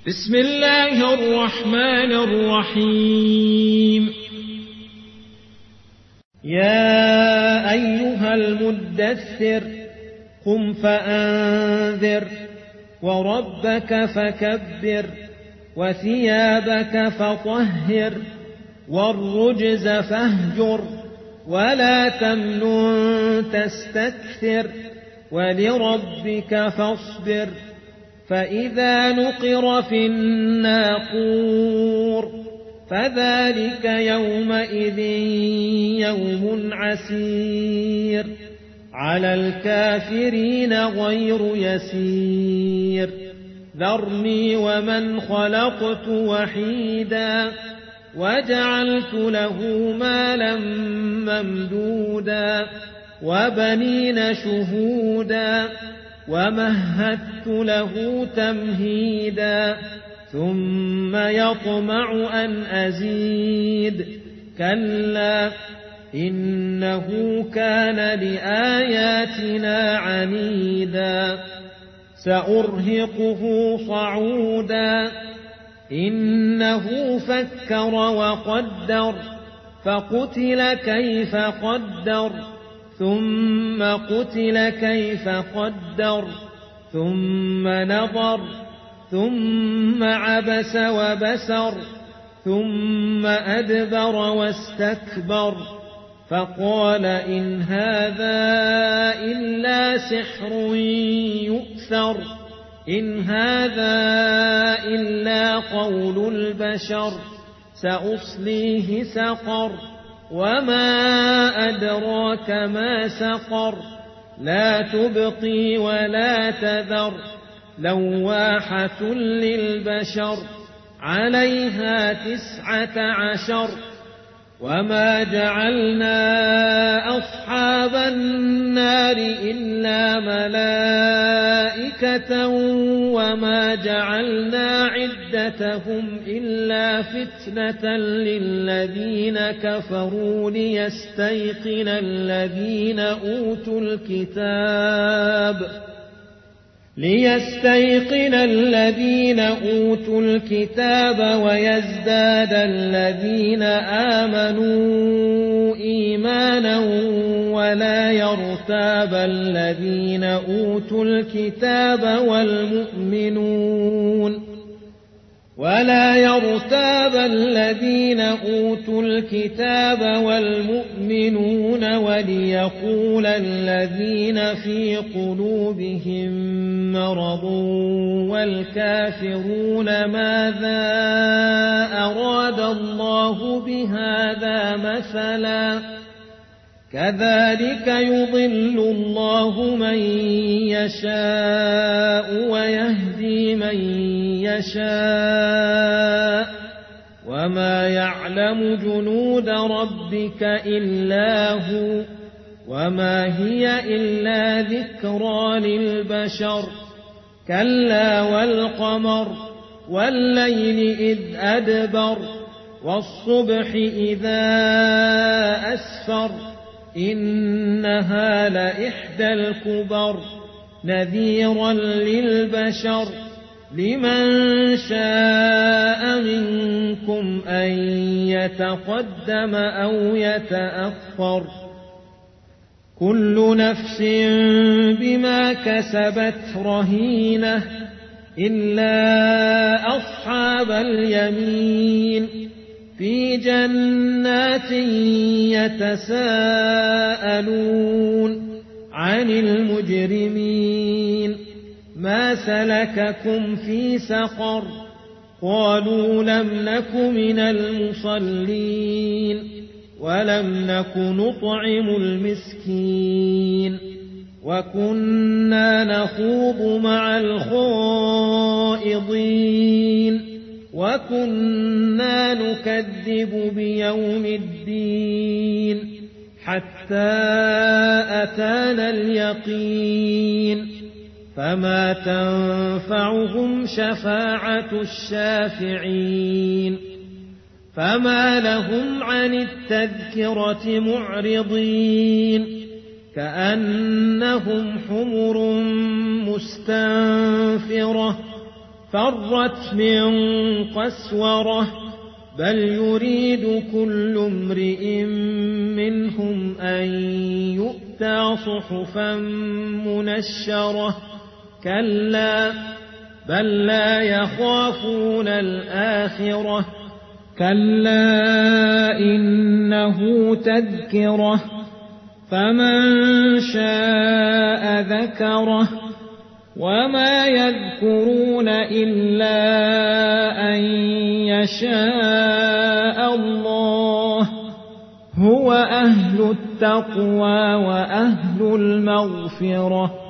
بسم الله الرحمن الرحيم. يا أيها المدثر قم فأنذر وربك فكبر وثيابك فطهر والرجز فاهجر ولا تمنن تستكثر ولربك فاصبر فإذا نقر في الناقور فذلك يومئذ يوم عسير على الكافرين غير يسير ذرني ومن خلقت وحيدا وجعلت له مالا ممدودا وبنين شهودا ومهدت له تمهيدا ثم يطمع أن أزيد كلا إنه كان لآياتنا عنيدا سأرهقه صعودا إنه فكر وقدر فقتل كيف قدر ثم قتل كيف قدر ثم نظر ثم عبس وبسر ثم أدبر واستكبر فقال إن هذا إلا سحر يؤثر إن هذا إلا قول البشر سأصليه سقر وما أدراك ما سقر لا تبقي ولا تذر لواحة للبشر عليها 19 وما جعلنا أصحاب النار إلا ملائكة وما جعلنا عدتهم إلا فتنة للذين كفروا ليستيقن الذين أوتوا الكتاب ويزداد الذين آمنوا إيمانا ولا يرتاب الذين أوتوا الكتاب والمؤمنون وليقول الذين في قلوبهم مرض والكافرون ماذا أراد الله بهذا مثلا كذلك يضل الله من يشاء ويهدي من يشاء وما يعلم جنود ربك إلا هو وما هي إلا ذكرى للبشر كلا والقمر والليل إذ أدبر والصبح إذا أسفر إنها لإحدى الكبر نذيرا للبشر لمن شاء منكم أن يتقدم أو يتأخر كل نفس بما كسبت رهينة إلا أصحاب اليمين في جنات يتساءلون عن المجرمين ما سلككم في سقر قالوا لم نك من المصلين ولم نك نطعم المسكين وكنا نخوض مع الخائضين وكنا نكذب بيوم الدين حتى أتانا اليقين فما تنفعهم شفاعة الشافعين فما لهم عن التذكرة معرضين كأنهم حمر مستنفرة فرت من قسورة بل يريد كل امرئ منهم أن يؤتى صحفا منشرة كلا بل لا يخافون الآخرة كلا إنه تذكرة فمن شاء ذكره وما يذكرون إلا أن يشاء الله هو أهل التقوى وأهل المغفرة